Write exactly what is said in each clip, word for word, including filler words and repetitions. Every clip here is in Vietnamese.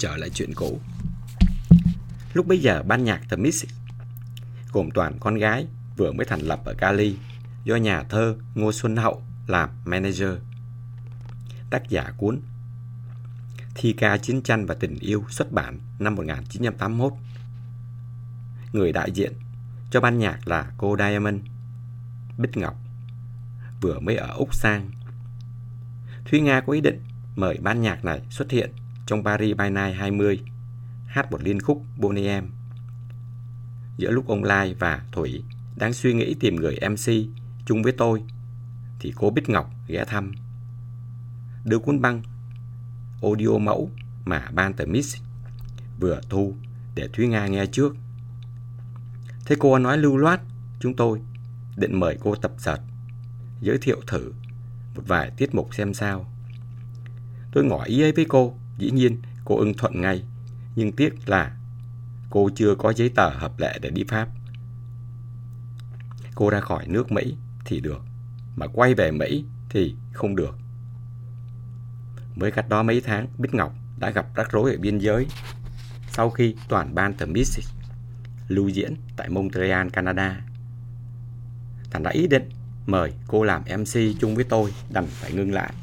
trở lại chuyện cũ. Lúc bấy giờ ban nhạc The Mist gồm toàn con gái vừa mới thành lập ở Cali do nhà thơ Ngô Xuân Hậu làm manager. Tác giả cuốn Thi ca chiến tranh và tình yêu xuất bản năm một nghìn chín trăm tám mươi mốt. Người đại diện cho ban nhạc là cô Diamond Bích Ngọc, vừa mới ở Úc sang. Thúy Nga có ý định mời ban nhạc này xuất hiện trong Paris by Night hai mươi, hát một liên khúc Boney M. Giữa lúc ông Lai và Thủy đang suy nghĩ tìm người em xê chung với tôi, thì cô Bích Ngọc ghé thăm, đưa cuốn băng audio mẫu mà ban The Mist vừa thu để Thúy Nga nghe trước. Thế cô nói lưu loát, chúng tôi định mời cô tập dượt, giới thiệu thử một vài tiết mục xem sao. Tôi ngỏ ý ấy với cô, dĩ nhiên cô ưng thuận ngay, nhưng tiếc là cô chưa có giấy tờ hợp lệ để đi Pháp. Cô ra khỏi nước Mỹ thì được, mà quay về Mỹ thì không được. Mới cách đó mấy tháng, Bích Ngọc đã gặp rắc rối ở biên giới sau khi toàn ban The Mist lưu diễn tại Montreal, Canada. Thành đã ý định mời cô làm em xê chung với tôi, đành phải ngưng lại.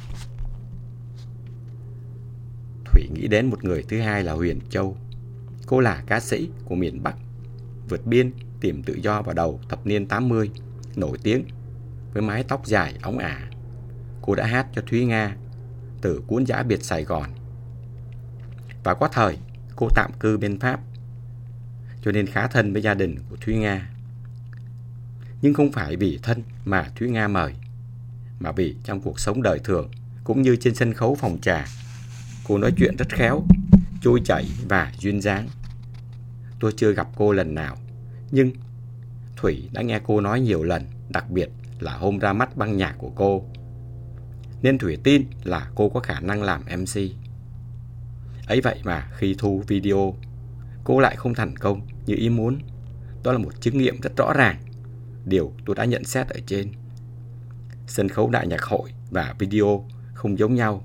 Thủy nghĩ đến một người thứ hai là Huyền Châu. Cô là ca sĩ của miền Bắc, vượt biên tìm tự do vào đầu thập niên tám mươi, nổi tiếng với mái tóc dài óng ả. Cô đã hát cho Thúy Nga từ cuốn Giã biệt Sài Gòn. Và có thời cô tạm cư bên Pháp, cho nên khá thân với gia đình của Thúy Nga. Nhưng không phải vì thân mà Thúy Nga mời, mà vì trong cuộc sống đời thường cũng như trên sân khấu phòng trà, cô nói chuyện rất khéo, trôi chảy và duyên dáng. Tôi chưa gặp cô lần nào, nhưng Thủy đã nghe cô nói nhiều lần, đặc biệt là hôm ra mắt băng nhạc của cô, nên Thủy tin là cô có khả năng làm em xê. Ấy vậy mà khi thu video, cô lại không thành công như ý muốn. Đó là một chứng nghiệm rất rõ ràng điều tôi đã nhận xét ở trên. Sân khấu đại nhạc hội và video không giống nhau.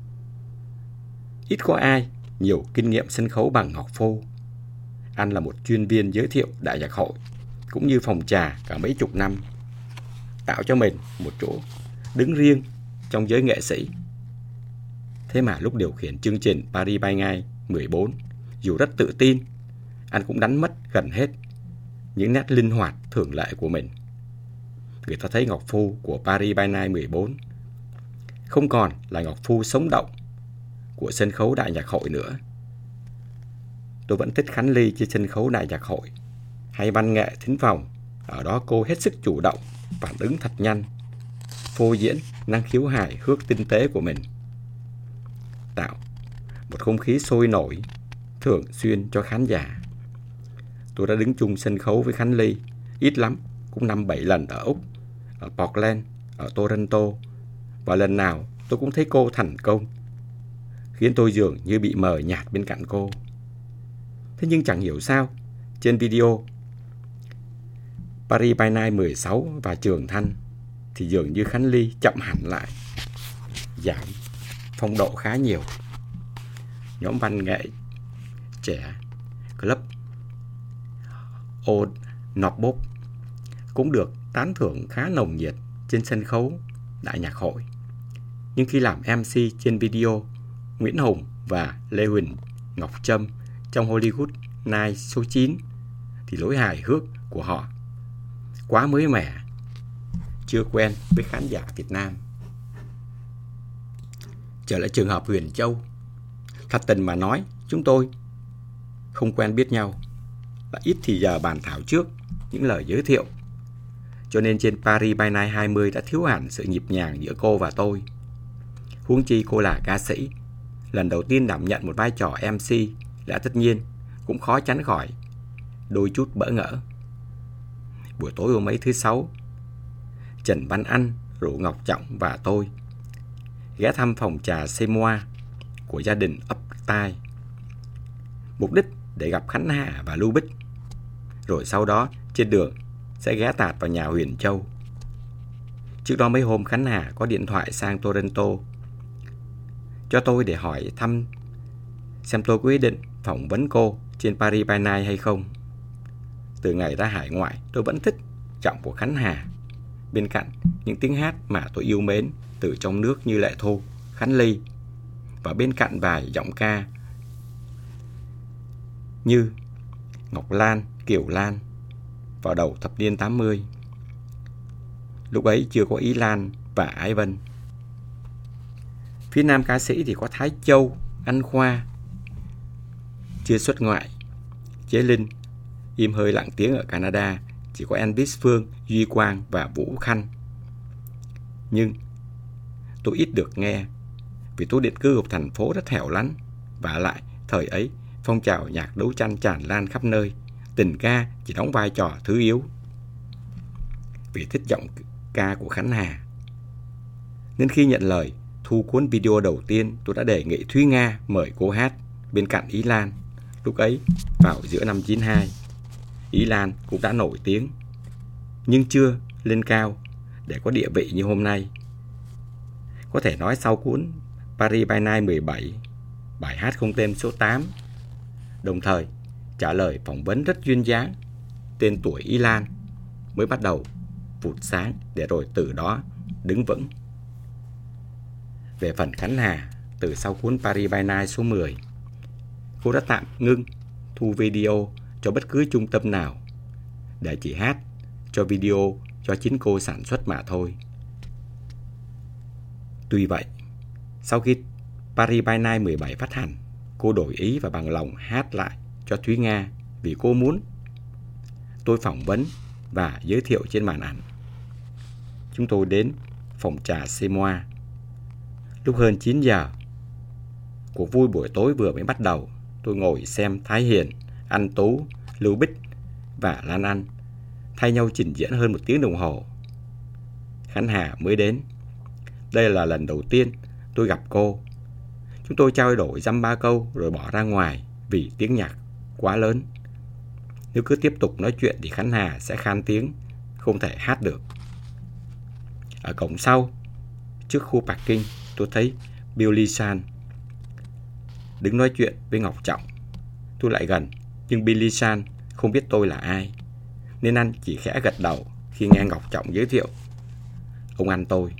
Ít có ai nhiều kinh nghiệm sân khấu bằng Ngọc Phô. Anh là một chuyên viên giới thiệu đại nhạc hội cũng như phòng trà cả mấy chục năm, tạo cho mình một chỗ đứng riêng trong giới nghệ sĩ. Thế mà lúc điều khiển chương trình Paris by Night mười bốn, dù rất tự tin, anh cũng đánh mất gần hết những nét linh hoạt thường lệ của mình. Người ta thấy Ngọc Phu của Paris by Night mười bốn không còn là Ngọc Phu sống động của sân khấu đại nhạc hội nữa. Tôi vẫn thích Khánh Ly trên sân khấu đại nhạc hội, hay văn nghệ thính phòng. Ở đó cô hết sức chủ động, phản ứng thật nhanh, phô diễn năng khiếu hài hước tinh tế của mình, tạo một không khí sôi nổi thường xuyên cho khán giả. Tôi đã đứng chung sân khấu với Khánh Ly ít lắm cũng năm bảy lần ở Úc, ở Portland, ở Toronto, và lần nào tôi cũng thấy cô thành công, khiến tôi dường như bị mờ nhạt bên cạnh cô. Thế nhưng chẳng hiểu sao, trên video Paris by Night mười sáu và Trường Thanh thì dường như Khánh Ly chậm hẳn lại, giảm phong độ khá nhiều. Nhóm văn nghệ trẻ Club Old Notebook cũng được tán thưởng khá nồng nhiệt trên sân khấu đại nhạc hội. Nhưng khi làm em xê trên video Nguyễn Hùng và Lê Huỳnh Ngọc Trâm trong Hollywood Night số chín thì lối hài hước của họ quá mới mẻ, chưa quen với khán giả Việt Nam. Trở lại trường hợp Huyền Châu, thật tình mà nói, chúng tôi không quen biết nhau, và ít thì giờ bàn thảo trước những lời giới thiệu, cho nên trên Paris by Night hai mươi đã thiếu hẳn sự nhịp nhàng giữa cô và tôi. Huống chi cô là ca sĩ, lần đầu tiên đảm nhận một vai trò em xê là tất nhiên cũng khó tránh khỏi đôi chút bỡ ngỡ. Buổi tối hôm ấy thứ sáu, Trần Văn Anh rủ Ngọc Trọng và tôi ghé thăm phòng trà Semois của gia đình ấp Tai, mục đích để gặp Khánh Hà và Lưu Bích, rồi sau đó trên đường sẽ ghé tạt vào nhà Huyền Châu. Trước đó mấy hôm Khánh Hà có điện thoại sang Toronto cho tôi để hỏi thăm xem tôi có ý định phỏng vấn cô trên Paris by Night hay không. Từ ngày ra hải ngoại, tôi vẫn thích giọng của Khánh Hà. Bên cạnh những tiếng hát mà tôi yêu mến từ trong nước như Lệ Thu, Khánh Ly, và bên cạnh vài giọng ca như Ngọc Lan, Kiều Lan vào đầu thập niên tám mươi. Lúc ấy chưa có Ý Lan và Ái Vân. Phía nam ca sĩ thì có Thái Châu, Anh Khoa. Chưa xuất ngoại, Chế Linh im hơi lặng tiếng ở Canada, chỉ có Elvis Phương, Duy Quang và Vũ Khanh. Nhưng tôi ít được nghe vì tôi định cư ở thành phố rất hẻo lánh, và lại thời ấy phong trào nhạc đấu tranh tràn lan khắp nơi, tình ca chỉ đóng vai trò thứ yếu. Vì thích giọng ca của Khánh Hà, nên khi nhận lời thu cuốn video đầu tiên, tôi đã đề nghị Thúy Nga mời cô hát bên cạnh Ý Lan. Lúc ấy vào giữa năm chín hai, Ý Lan cũng đã nổi tiếng, nhưng chưa lên cao để có địa vị như hôm nay. Có thể nói sau cuốn Paris by Night mười bảy, bài hát không tên số tám, đồng thời trả lời phỏng vấn rất duyên dáng, tên tuổi Ý Lan mới bắt đầu vụt sáng, để rồi từ đó đứng vững. Về phần Khánh Hà, từ sau cuốn Paris by Night số mười, cô đã tạm ngưng thu video cho bất cứ trung tâm nào, để chỉ hát cho video cho chính cô sản xuất mà thôi. Tuy vậy, sau khi Paris by Night mười bảy phát hành, cô đổi ý và bằng lòng hát lại cho Thúy Nga vì cô muốn. Tôi phỏng vấn và giới thiệu trên màn ảnh. Chúng tôi đến phòng trà Semois. Lúc hơn chín giờ, cuộc vui buổi tối vừa mới bắt đầu. Tôi ngồi xem Thái Hiền, Anh Tú, Lưu Bích và Lan Anh thay nhau trình diễn hơn một tiếng đồng hồ. Khánh Hà mới đến. Đây là lần đầu tiên tôi gặp cô. Chúng tôi trao đổi dăm ba câu rồi bỏ ra ngoài vì tiếng nhạc quá lớn. Nếu cứ tiếp tục nói chuyện thì Khánh Hà sẽ khan tiếng, không thể hát được. Ở cổng sau, trước khu parking, tôi thấy Billy San đứng nói chuyện với Ngọc Trọng. Tôi lại gần, nhưng Billy San không biết tôi là ai, nên anh chỉ khẽ gật đầu khi nghe Ngọc Trọng giới thiệu ông anh tôi.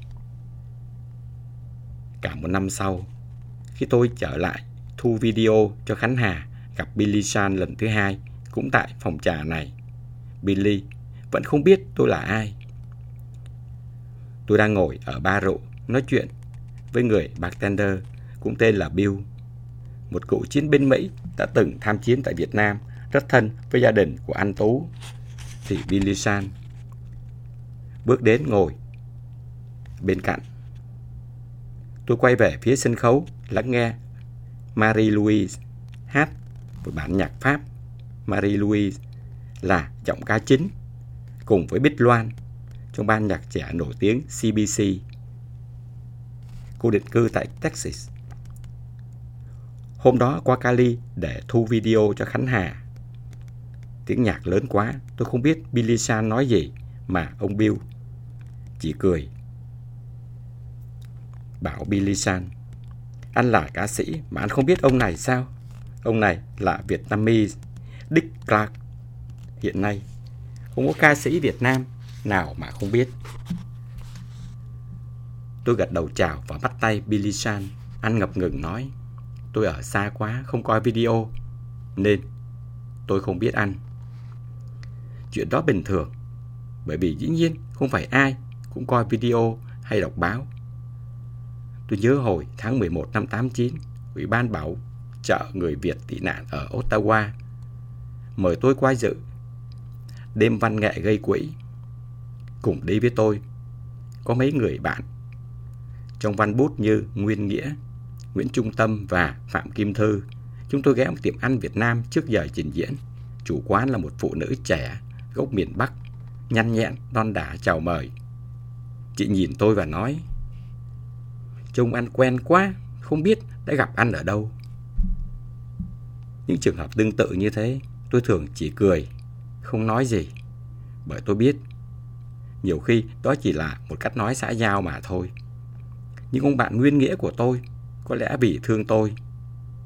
Cả một năm sau, khi tôi trở lại thu video cho Khánh Hà, gặp Billy San lần thứ hai cũng tại phòng trà này, Billy vẫn không biết tôi là ai. Tôi đang ngồi ở bar rượu nói chuyện với người bartender cũng tên là Bill, một cựu chiến binh Mỹ đã từng tham chiến tại Việt Nam, rất thân với gia đình của anh Tú. Thì Billy San bước đến ngồi bên cạnh. Tôi quay về phía sân khấu lắng nghe Marie-Louise hát một bản nhạc Pháp. Marie-Louise là giọng ca chính cùng với Bích Loan trong ban nhạc trẻ nổi tiếng xê bê xê. Cô định cư tại Texas. Hôm đó qua Cali để thu video cho Khánh Hà. Tiếng nhạc lớn quá, tôi không biết Billy San nói gì, mà ông Bill chỉ cười bảo Billy San: anh là ca sĩ mà anh không biết ông này sao? Ông này là Vietnamese Dick Clark. Hiện nay không có ca sĩ Việt Nam nào mà không biết. Tôi gật đầu chào và bắt tay Billy San. Anh ngập ngừng nói: tôi ở xa quá, không coi video, nên tôi không biết anh. Chuyện đó bình thường, bởi vì dĩ nhiên không phải ai cũng coi video hay đọc báo. Tôi nhớ hồi tháng mười một năm tám chín, Ủy ban bảo trợ người Việt tị nạn ở Ottawa mời tôi qua dự đêm văn nghệ gây quỹ. Cùng đi với tôi có mấy người bạn trong văn bút như Nguyên Nghĩa, Nguyễn Trung Tâm và Phạm Kim Thư. Chúng tôi ghé một tiệm ăn Việt Nam trước giờ trình diễn. Chủ quán là một phụ nữ trẻ gốc miền Bắc, nhăn nhẹn, đon đả chào mời. Chị nhìn tôi và nói: trông anh quen quá, không biết đã gặp anh ở đâu. Những trường hợp tương tự như thế, tôi thường chỉ cười, không nói gì, bởi tôi biết nhiều khi đó chỉ là một cách nói xã giao mà thôi. Nhưng ông bạn Nguyên Nghĩa của tôi có lẽ vì thương tôi,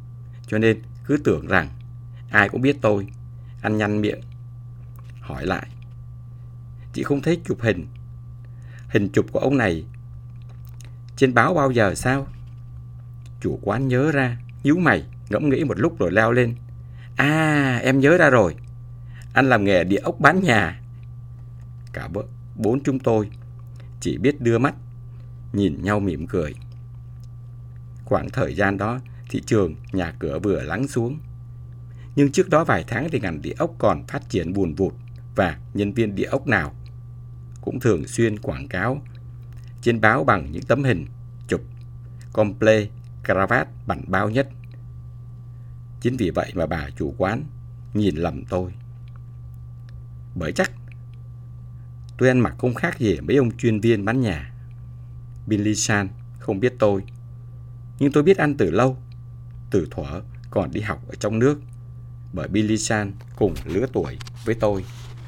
cho nên cứ tưởng rằng ai cũng biết tôi. Anh nhăn miệng hỏi lại: chị không thấy chụp hình Hình chụp của ông này trên báo bao giờ sao? Chủ quán nhớ ra, nhíu mày, ngẫm nghĩ một lúc rồi leo lên: À, em nhớ ra rồi. Anh làm nghề địa ốc bán nhà. Cả bốn chúng tôi chỉ biết đưa mắt nhìn nhau mỉm cười. Khoảng thời gian đó, thị trường nhà cửa vừa lắng xuống. Nhưng trước đó vài tháng thì ngành địa ốc còn phát triển vùn vụt, và nhân viên địa ốc nào cũng thường xuyên quảng cáo trên báo bằng những tấm hình chụp comple, cravat bảnh bao nhất. Chính vì vậy mà bà chủ quán nhìn lầm tôi. Bởi chắc tôi ăn mặc không khác gì mấy ông chuyên viên bán nhà. Billy San không biết tôi, nhưng tôi biết anh từ lâu, từ thuở còn đi học ở trong nước, bởi Billy San cùng lứa tuổi với tôi.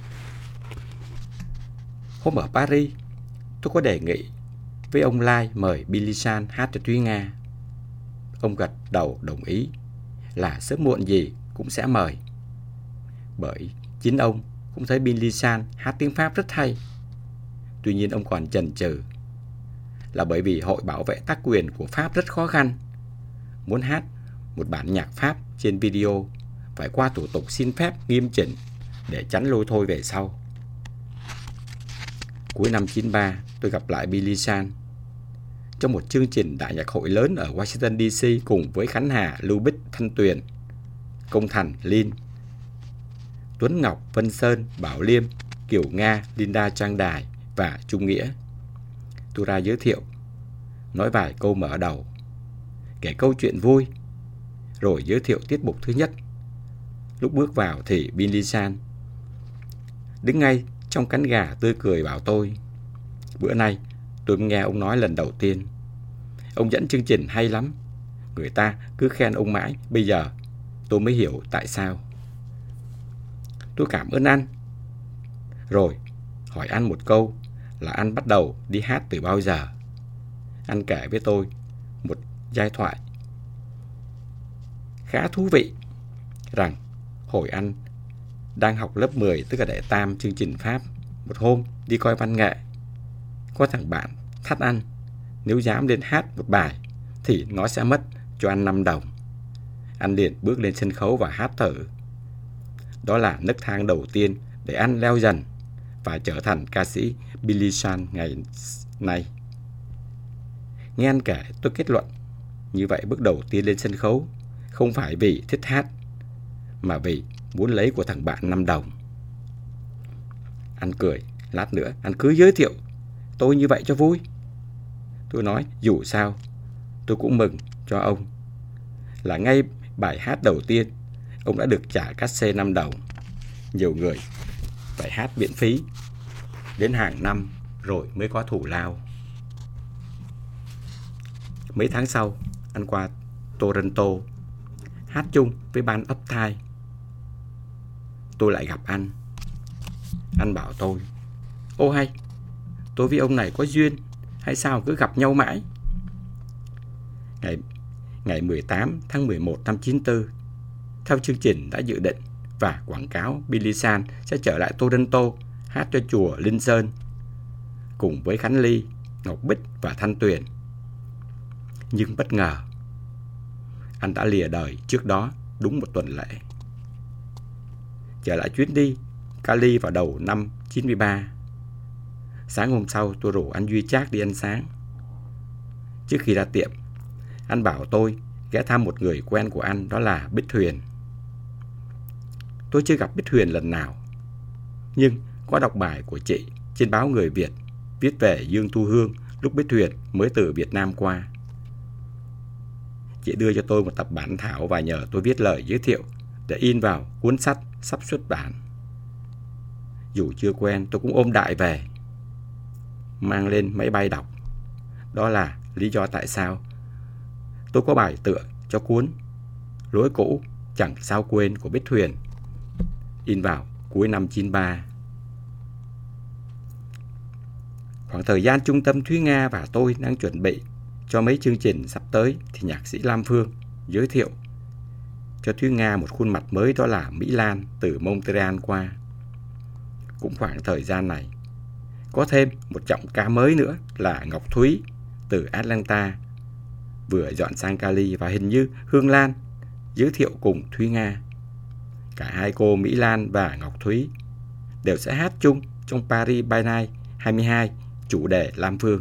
Hôm ở Paris, tôi có đề nghị với ông Lai mời Billy San hát cho Thúy Nga. Ông gật đầu đồng ý là sớm muộn gì cũng sẽ mời, bởi chính ông cũng thấy Billy San hát tiếng Pháp rất hay. Tuy nhiên ông còn chần chừ là bởi vì Hội Bảo vệ tác quyền của Pháp rất khó khăn. Muốn hát một bản nhạc Pháp trên video phải qua thủ tục xin phép nghiêm chỉnh để tránh lôi thôi về sau. Cuối năm chín ba, tôi gặp lại Billy San trong một chương trình đại nhạc hội lớn ở Washington đê xê cùng với Khánh Hà, Lưu Bích, Thanh Tuyền, Công Thành, Linh, Tuấn Ngọc, Vân Sơn, Bảo Liêm, Kiều Nga, Linda Trang Đài và Trung Nghĩa. Tôi ra giới thiệu, nói vài câu mở đầu, kể câu chuyện vui, rồi giới thiệu tiết mục thứ nhất. Lúc bước vào thì Billy San đứng ngay trong cánh gà tươi cười bảo tôi: bữa nay tôi nghe ông nói lần đầu tiên. Ông dẫn chương trình hay lắm. Người ta cứ khen ông mãi. Bây giờ tôi mới hiểu tại sao. Tôi cảm ơn anh, rồi hỏi anh một câu là anh bắt đầu đi hát từ bao giờ. Anh kể với tôi một giai thoại khá thú vị, rằng hồi anh đang học lớp mười, tức là đệ tam chương trình Pháp, một hôm đi coi văn nghệ, có thằng bạn thách anh nếu dám lên hát một bài thì nó sẽ mất cho anh năm đồng. Anh liền bước lên sân khấu và hát thử. Đó là nấc thang đầu tiên để anh leo dần và trở thành ca sĩ Billy San ngày nay. Nghe anh kể, tôi kết luận như vậy bước đầu tiên lên sân khấu không phải vì thích hát, mà vì muốn lấy của thằng bạn năm đồng. Anh cười: lát nữa anh cứ giới thiệu tôi như vậy cho vui. Tôi nói dù sao tôi cũng mừng cho ông là ngay bài hát đầu tiên ông đã được trả cát xê năm đồng. Nhiều người phải hát miễn phí đến hàng năm rồi mới có thù lao. Mấy tháng sau, anh qua Toronto hát chung với ban Uptime. Tôi lại gặp anh. Anh bảo tôi: ô hay, tôi với ông này có duyên hay sao cứ gặp nhau mãi. Ngày, ngày mười tám tháng mười một năm chín tư, theo chương trình đã dự định và quảng cáo, Billy San sẽ trở lại Toronto hát cho chùa Linh Sơn cùng với Khánh Ly, Ngọc Bích và Thanh Tuyền. Nhưng bất ngờ, anh đã lìa đời trước đó đúng một tuần lễ. Trở lại chuyến đi Cali vào đầu năm chín ba. Sáng hôm sau tôi rủ anh Duy Trác đi ăn sáng. Trước khi ra tiệm, anh bảo tôi ghé thăm một người quen của anh, đó là Bích Huyền. Tôi chưa gặp Bích Huyền lần nào, nhưng có đọc bài của chị trên báo Người Việt viết về Dương Thu Hương lúc Bích Huyền mới từ Việt Nam qua. Chị đưa cho tôi một tập bản thảo và nhờ tôi viết lời giới thiệu để in vào cuốn sách sắp xuất bản. Dù chưa quen, tôi cũng ôm đại về, mang lên máy bay đọc. Đó là lý do tại sao tôi có bài tựa cho cuốn Lối Cũ Chẳng Sao Quên của Bích Huyền, in vào cuối năm chín ba. Khoảng thời gian trung tâm Thúy Nga và tôi đang chuẩn bị cho mấy chương trình sắp tới thì nhạc sĩ Lam Phương giới thiệu cho Thúy Nga một khuôn mặt mới, đó là Mỹ Lan từ Montreal qua. Cũng khoảng thời gian này, có thêm một giọng ca mới nữa là Ngọc Thúy từ Atlanta vừa dọn sang Cali, và hình như Hương Lan giới thiệu cùng Thúy Nga. Cả hai cô Mỹ Lan và Ngọc Thúy đều sẽ hát chung trong Paris by Night hai mươi hai, chủ đề Lam Phương.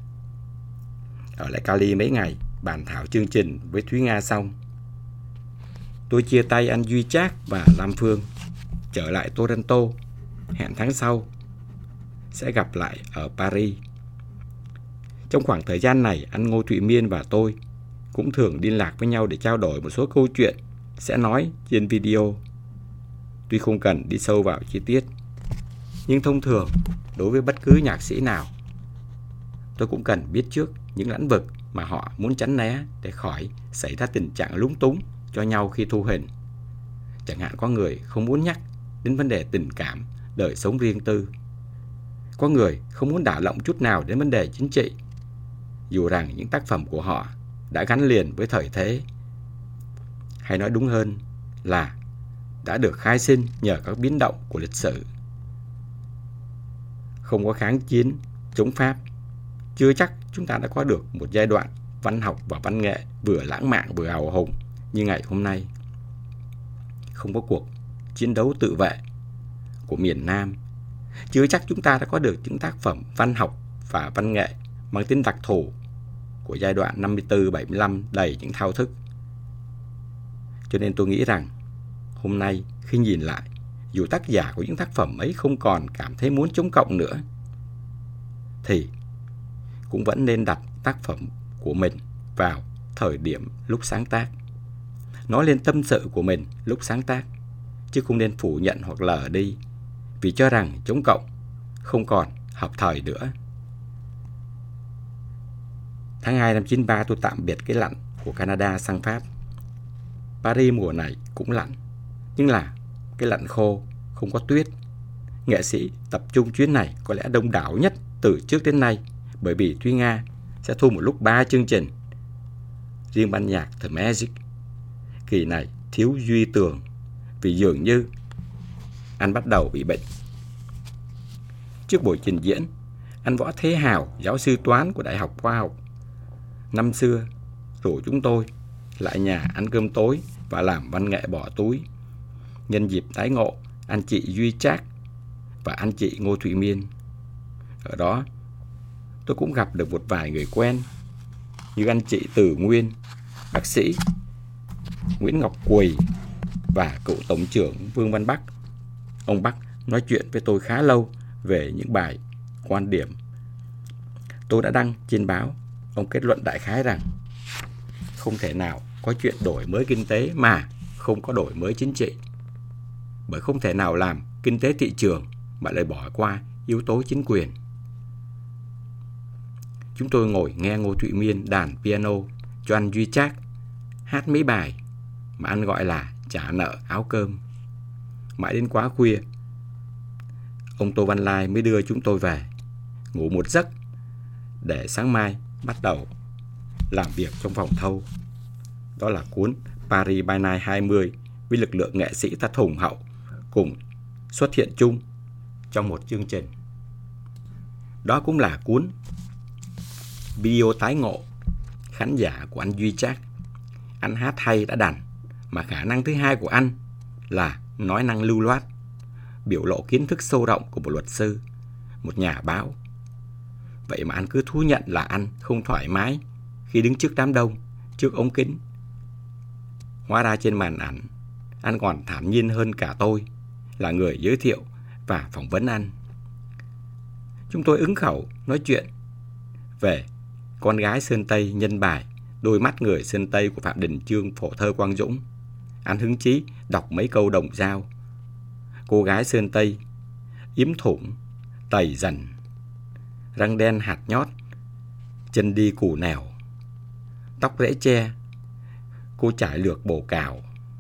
Ở lại Cali mấy ngày bàn thảo chương trình với Thúy Nga xong, tôi chia tay anh Duy Trác và Lam Phương, trở lại Toronto. Hẹn tháng sau sẽ gặp lại ở Paris. Trong khoảng thời gian này, anh Ngô Thụy Miên và tôi cũng thường liên lạc với nhau để trao đổi một số câu chuyện sẽ nói trên video. Tuy không cần đi sâu vào chi tiết, nhưng thông thường đối với bất cứ nhạc sĩ nào, tôi cũng cần biết trước những lĩnh vực mà họ muốn tránh né để khỏi xảy ra tình trạng lúng túng cho nhau khi thu hình. Chẳng hạn có người không muốn nhắc đến vấn đề tình cảm, đời sống riêng tư. Có người không muốn đả động chút nào đến vấn đề chính trị, dù rằng những tác phẩm của họ đã gắn liền với thời thế. Hay nói đúng hơn là đã được khai sinh nhờ các biến động của lịch sử. Không có kháng chiến, chống Pháp, chưa chắc chúng ta đã có được một giai đoạn văn học và văn nghệ vừa lãng mạn vừa hào hùng như ngày hôm nay. Không có cuộc chiến đấu tự vệ của miền Nam, chưa chắc chúng ta đã có được những tác phẩm văn học và văn nghệ mang tính đặc thù của giai đoạn năm mươi tư bảy mươi lăm đầy những thao thức. Cho nên tôi nghĩ rằng hôm nay khi nhìn lại, dù tác giả của những tác phẩm ấy không còn cảm thấy muốn chống cộng nữa, thì cũng vẫn nên đặt tác phẩm của mình vào thời điểm lúc sáng tác, nói lên tâm sự của mình lúc sáng tác, chứ không nên phủ nhận hoặc lờ đi vì cho rằng chống cộng không còn hợp thời nữa. Tháng hai năm chín mươi ba tôi tạm biệt cái lạnh của Canada sang Pháp. Paris mùa này cũng lạnh, nhưng là cái lạnh khô, không có tuyết. Nghệ sĩ tập trung chuyến này có lẽ đông đảo nhất từ trước đến nay, bởi vì Thúy Nga sẽ thu một lúc ba chương trình. Riêng ban nhạc The Magic kỳ này thiếu Duy Tường vì dường như anh bắt đầu bị bệnh. Trước buổi trình diễn, anh Võ Thế Hào, giáo sư toán của Đại học Khoa học năm xưa, rủ chúng tôi lại nhà ăn cơm tối và làm văn nghệ bỏ túi. Nhân dịp tái ngộ anh chị Duy Trác và anh chị Ngô Thụy Miên. Ở đó, tôi cũng gặp được một vài người quen như anh chị Từ Nguyên, bác sĩ Nguyễn Ngọc Quỳ và cựu tổng trưởng Vương Văn Bắc. Ông Bắc nói chuyện với tôi khá lâu về những bài quan điểm tôi đã đăng trên báo. Ông kết luận đại khái rằng không thể nào có chuyện đổi mới kinh tế mà không có đổi mới chính trị, bởi không thể nào làm kinh tế thị trường mà lại bỏ qua yếu tố chính quyền. Chúng tôi ngồi nghe Ngô Thụy Miên đàn piano cho anh Duy Trác hát mấy bài mà anh gọi là trả nợ áo cơm. Mãi đến quá khuya, ông Tô Văn Lai mới đưa chúng tôi về, ngủ một giấc để sáng mai bắt đầu làm việc trong phòng thâu. Đó là cuốn Paris by Night hai mươi với lực lượng nghệ sĩ thật hùng hậu cùng xuất hiện chung trong một chương trình. Đó cũng là cuốn video tái ngộ khán giả của anh Duy Trác. Anh hát hay đã đành, mà khả năng thứ hai của anh là nói năng lưu loát, biểu lộ kiến thức sâu rộng của một luật sư, một nhà báo. Vậy mà anh cứ thú nhận là anh không thoải mái khi đứng trước đám đông, trước ống kính. Hóa ra trên màn ảnh, anh còn thản nhiên hơn cả tôi, là người giới thiệu và phỏng vấn anh. Chúng tôi ứng khẩu nói chuyện về con gái Sơn Tây nhân bài Đôi mắt người Sơn Tây của Phạm Đình Chương, phổ thơ Quang Dũng. Anh hứng chí đọc mấy câu đồng dao. Cô gái Sơn Tây yếm thủng, tẩy dần, răng đen hạt nhót, chân đi củ nẻo, tóc rễ tre, cô trải lược bổ cào.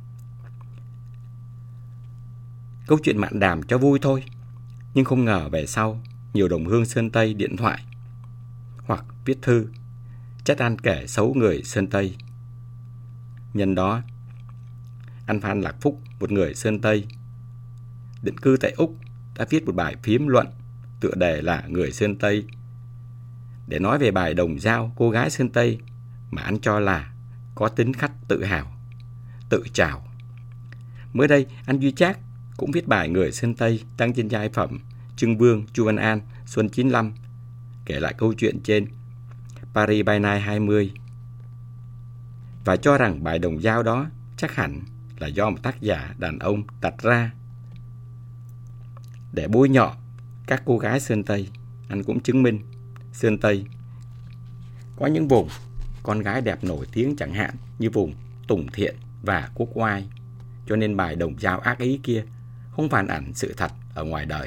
Câu chuyện mạn đàm cho vui thôi, nhưng không ngờ về sau nhiều đồng hương Sơn Tây điện thoại hoặc viết thư trách anh kể xấu người Sơn Tây. Nhân đó, anh Phan Lạc Phúc, một người Sơn Tây, định cư tại Úc, đã viết một bài phím luận tựa đề là Người Sơn Tây, để nói về bài đồng dao cô gái Sơn Tây mà anh cho là có tính khách tự hào, tự trào. Mới đây, anh Duy Trác cũng viết bài Người Sơn Tây đăng trên giai phẩm Trưng Vương Chu Văn An xuân chín lăm, kể lại câu chuyện trên Paris by Night hai mươi, và cho rằng bài đồng dao đó chắc hẳn là do một tác giả đàn ông đặt ra để bôi nhọ các cô gái Sơn Tây. Anh cũng chứng minh Sơn Tây có những vùng con gái đẹp nổi tiếng, chẳng hạn như vùng Tùng Thiện và Quốc Oai, cho nên bài đồng dao ác ý kia không phản ảnh sự thật ở ngoài đời.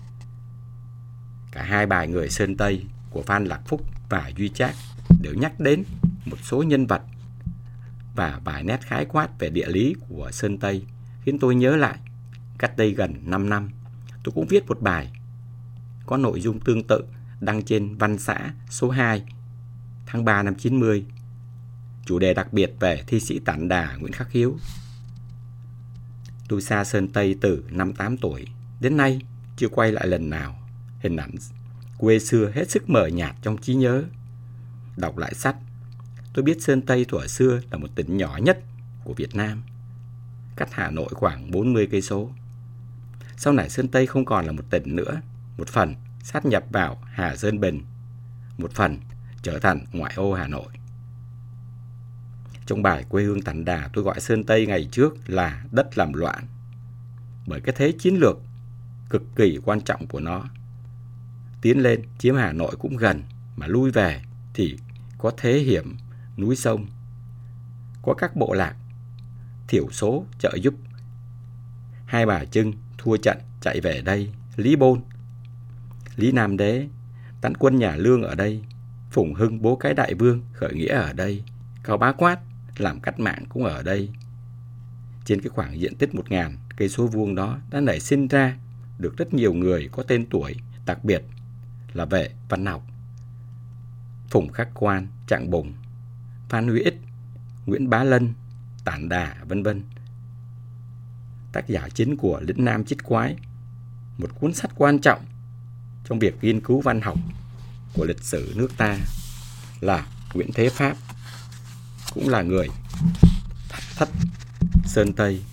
Cả hai bài Người Sơn Tây của Phan Lạc Phúc và Duy Trác đều nhắc đến một số nhân vật và vài nét khái quát về địa lý của Sơn Tây, khiến tôi nhớ lại cách đây gần năm năm, tôi cũng viết một bài có nội dung tương tự đăng trên Văn Xã số hai tháng ba năm chín mươi, chủ đề đặc biệt về thi sĩ Tản Đà Nguyễn Khắc Hiếu. Tôi xa Sơn Tây từ năm tám tuổi, đến nay chưa quay lại lần nào. Hình ảnh quê xưa hết sức mờ nhạt trong trí nhớ. Đọc lại sách, tôi biết Sơn Tây thuở xưa là một tỉnh nhỏ nhất của Việt Nam, cách Hà Nội khoảng bốn mươi cây số. Sau này Sơn Tây không còn là một tỉnh nữa, một phần sát nhập vào Hà Sơn Bình, một phần trở thành ngoại ô Hà Nội. Trong bài Quê hương Tản Đà, tôi gọi Sơn Tây ngày trước là đất làm loạn, bởi cái thế chiến lược cực kỳ quan trọng của nó. Tiến lên chiếm Hà Nội cũng gần, mà lui về thì có thế hiểm núi sông, có các bộ lạc thiểu số trợ giúp. Hai Bà Trưng thua trận chạy về đây, Lý Bôn, Lý Nam Đế tán quân nhà Lương ở đây, Phùng Hưng bố cái đại vương khởi nghĩa ở đây, Cao Bá Quát làm cách mạng cũng ở đây. Trên cái khoảng diện tích một nghìn cây số vuông đó đã nảy sinh ra được rất nhiều người có tên tuổi, đặc biệt là về văn học: Phùng Khắc Khoan, Trạng Bùng, Phan Huy Ích, Nguyễn Bá Lân, Tản Đà, vân vân. Tác giả chính của Lĩnh Nam Chích Quái, một cuốn sách quan trọng trong việc nghiên cứu văn học của lịch sử nước ta, là Nguyễn Thế Pháp, cũng là người thất Sơn Tây.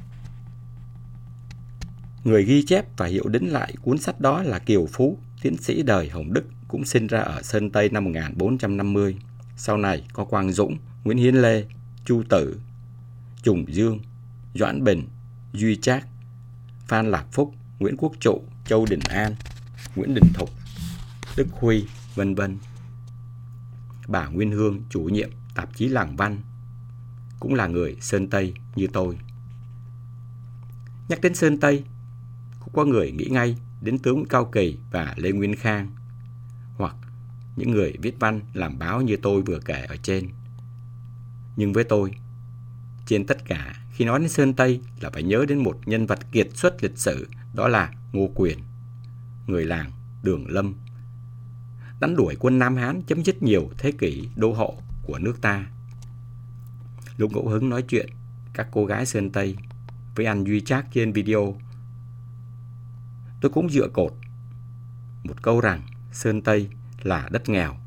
Người ghi chép và hiệu đính lại cuốn sách đó là Kiều Phú, tiến sĩ đời Hồng Đức, cũng sinh ra ở Sơn Tây năm một nghìn bốn trăm năm mươi. Sau này có Quang Dũng, Nguyễn Hiến Lê, Chu Tử, Trùng Dương, Doãn Bình, Duy Trác, Phan Lạc Phúc, Nguyễn Quốc Trụ, Châu Đình An, Nguyễn Đình Thục, Đức Huy, vân vân. Bà Nguyên Hương, chủ nhiệm tạp chí Làng Văn, cũng là người Sơn Tây như tôi. Nhắc đến Sơn Tây, cũng có người nghĩ ngay đến tướng Cao Kỳ và Lê Nguyên Khang, hoặc những người viết văn làm báo như tôi vừa kể ở trên. Nhưng với tôi, trên tất cả, khi nói đến Sơn Tây là phải nhớ đến một nhân vật kiệt xuất lịch sử, đó là Ngô Quyền, người làng Đường Lâm, đánh đuổi quân Nam Hán, chấm dứt nhiều thế kỷ đô hộ của nước ta. Lúc ngẫu hứng nói chuyện các cô gái Sơn Tây với anh Duy Trác trên video, tôi cũng dựa cột một câu rằng Sơn Tây là đất nghèo.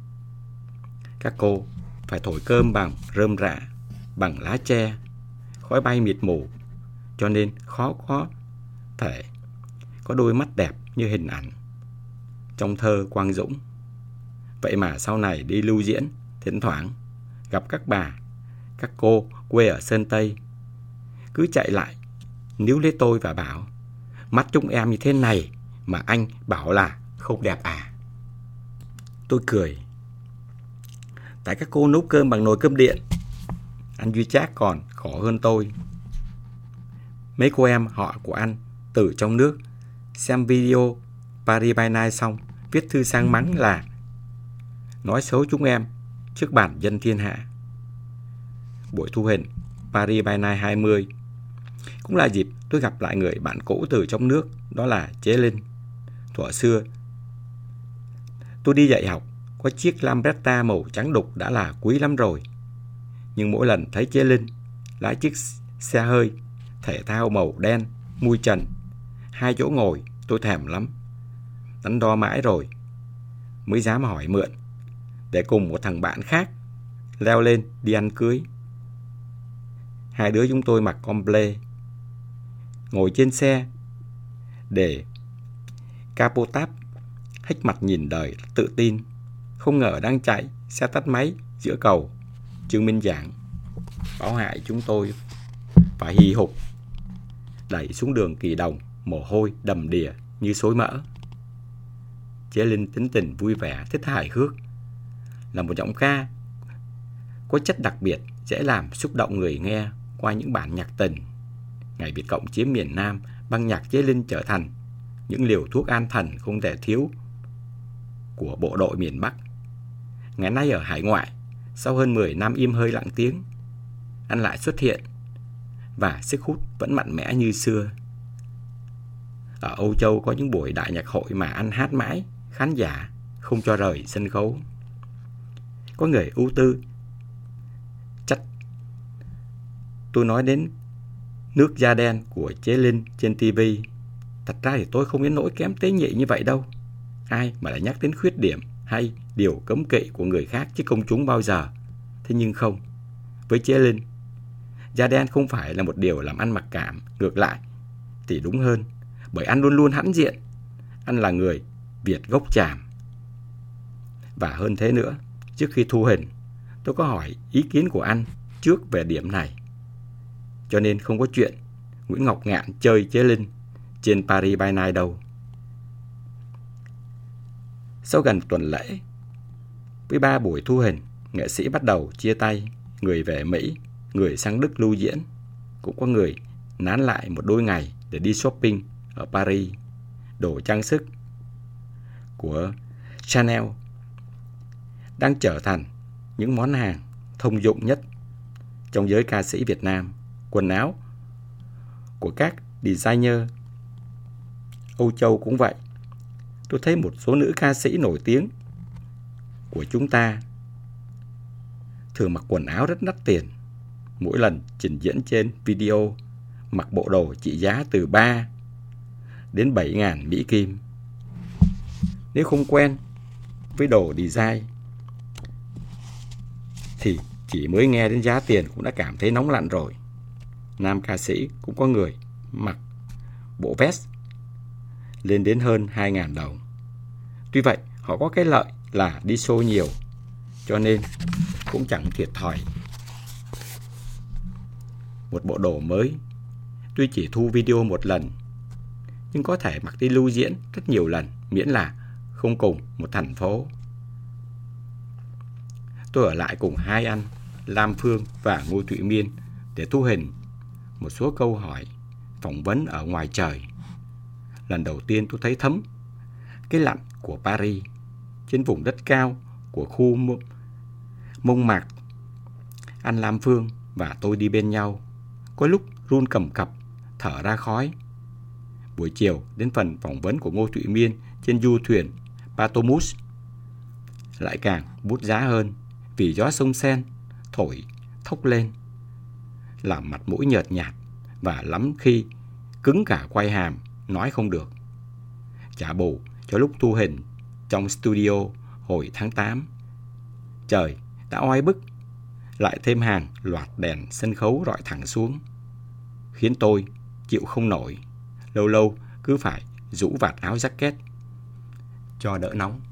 Các cô phải thổi cơm bằng rơm rạ, bằng lá tre, khói bay mịt mù, cho nên khó có thể có đôi mắt đẹp như hình ảnh trong thơ Quang Dũng. Vậy mà sau này đi lưu diễn, thỉnh thoảng gặp các bà, các cô quê ở Sơn Tây, cứ chạy lại níu lấy tôi và bảo: mắt chúng em như thế này mà anh bảo là không đẹp à? Tôi cười. Tại các cô nấu cơm bằng nồi cơm điện. Anh Duy Trác còn khổ hơn tôi. Mấy cô em họ của anh từ trong nước xem video Paris by Night xong viết thư sang mắng là nói xấu chúng em trước bản dân thiên hạ. Buổi thu hình Paris by Night hai mươi cũng là dịp tôi gặp lại người bạn cũ từ trong nước, đó là Chế Linh. Thuở xưa tôi đi dạy học, có chiếc Lambretta màu trắng đục đã là quý lắm rồi. Nhưng mỗi lần thấy Chế Linh lái chiếc xe hơi, thể thao màu đen, mui trần. Hai chỗ ngồi tôi thèm lắm. Đắn đo mãi rồi mới dám hỏi mượn, để cùng một thằng bạn khác leo lên đi ăn cưới. Hai đứa chúng tôi mặc comple, ngồi trên xe để capotap, hếch mặt nhìn đời tự tin. Không ngờ đang chạy, xe tắt máy giữa cầu Trương Minh Giảng. Báo hại chúng tôi phải hì hục đẩy xuống đường Kỳ Đồng, mồ hôi đầm đìa như xối mỡ. Chế Linh tính tình vui vẻ, thích hài hước, là một giọng ca có chất đặc biệt, dễ làm xúc động người nghe qua những bản nhạc tình. Ngày Việt Cộng chiếm miền Nam, băng nhạc Chế Linh trở thành những liều thuốc an thần không thể thiếu của bộ đội miền Bắc. Ngày nay ở hải ngoại, sau hơn mười năm im hơi lặng tiếng, anh lại xuất hiện và sức hút vẫn mạnh mẽ như xưa. Ở Âu Châu có những buổi đại nhạc hội mà anh hát mãi, khán giả không cho rời sân khấu. Có người ưu tư trách tôi nói đến nước da đen của Chế Linh trên ti vi. Thật ra thì tôi không đến nỗi kém tế nhị như vậy đâu. Ai mà lại nhắc đến khuyết điểm hay điều cấm kỵ của người khác chứ công chúng bao giờ. Thế nhưng không, với Chế Linh, da đen không phải là một điều làm anh mặc cảm. Ngược lại thì đúng hơn, bởi anh luôn luôn hãnh diện. Anh là người Việt gốc Chàm. Và hơn thế nữa, trước khi thu hình, tôi có hỏi ý kiến của anh trước về điểm này. Cho nên không có chuyện Nguyễn Ngọc Ngạn chơi Chế Linh trên Paris by Night đâu. Sau gần tuần lễ, với ba buổi thu hình, nghệ sĩ bắt đầu chia tay. Người về Mỹ, người sang Đức lưu diễn. Cũng có người nán lại một đôi ngày để đi shopping ở Paris. Đồ trang sức của Chanel đang trở thành những món hàng thông dụng nhất trong giới ca sĩ Việt Nam. Quần áo của các designer Âu Châu cũng vậy. Tôi thấy một số nữ ca sĩ nổi tiếng của chúng ta thường mặc quần áo rất đắt tiền. Mỗi lần trình diễn trên video mặc bộ đồ trị giá từ ba đến bảy ngàn Mỹ Kim. Nếu không quen với đồ design thì chỉ mới nghe đến giá tiền cũng đã cảm thấy nóng lạnh rồi. Nam ca sĩ cũng có người mặc bộ vest lên đến hơn hai ngàn đồng. Tuy vậy, họ có cái lợi là đi show nhiều, cho nên cũng chẳng thiệt thòi. Một bộ đồ mới, tuy chỉ thu video một lần, nhưng có thể mặc đi lưu diễn rất nhiều lần, miễn là không cùng một thành phố. Tôi ở lại cùng hai anh Lam Phương và Ngô Thụy Miên để thu hình một số câu hỏi phỏng vấn ở ngoài trời. Lần đầu tiên tôi thấy thấm cái lạnh của Paris. Trên vùng đất cao của khu Mông Mạc, anh Lam Phương và tôi đi bên nhau. Có lúc run cầm cập, thở ra khói. Buổi chiều đến phần phỏng vấn của Ngô Thụy Miên trên du thuyền Patomus lại càng bút giá hơn, vì gió sông Sen thổi thốc lên, làm mặt mũi nhợt nhạt và lắm khi cứng cả quai hàm, nói không được. Trả bù cho lúc thu hình trong studio hồi tháng tám. Trời đã oi bức, lại thêm hàng loạt đèn sân khấu rọi thẳng xuống, khiến tôi chịu không nổi. Lâu lâu cứ phải rũ vạt áo jacket cho đỡ nóng.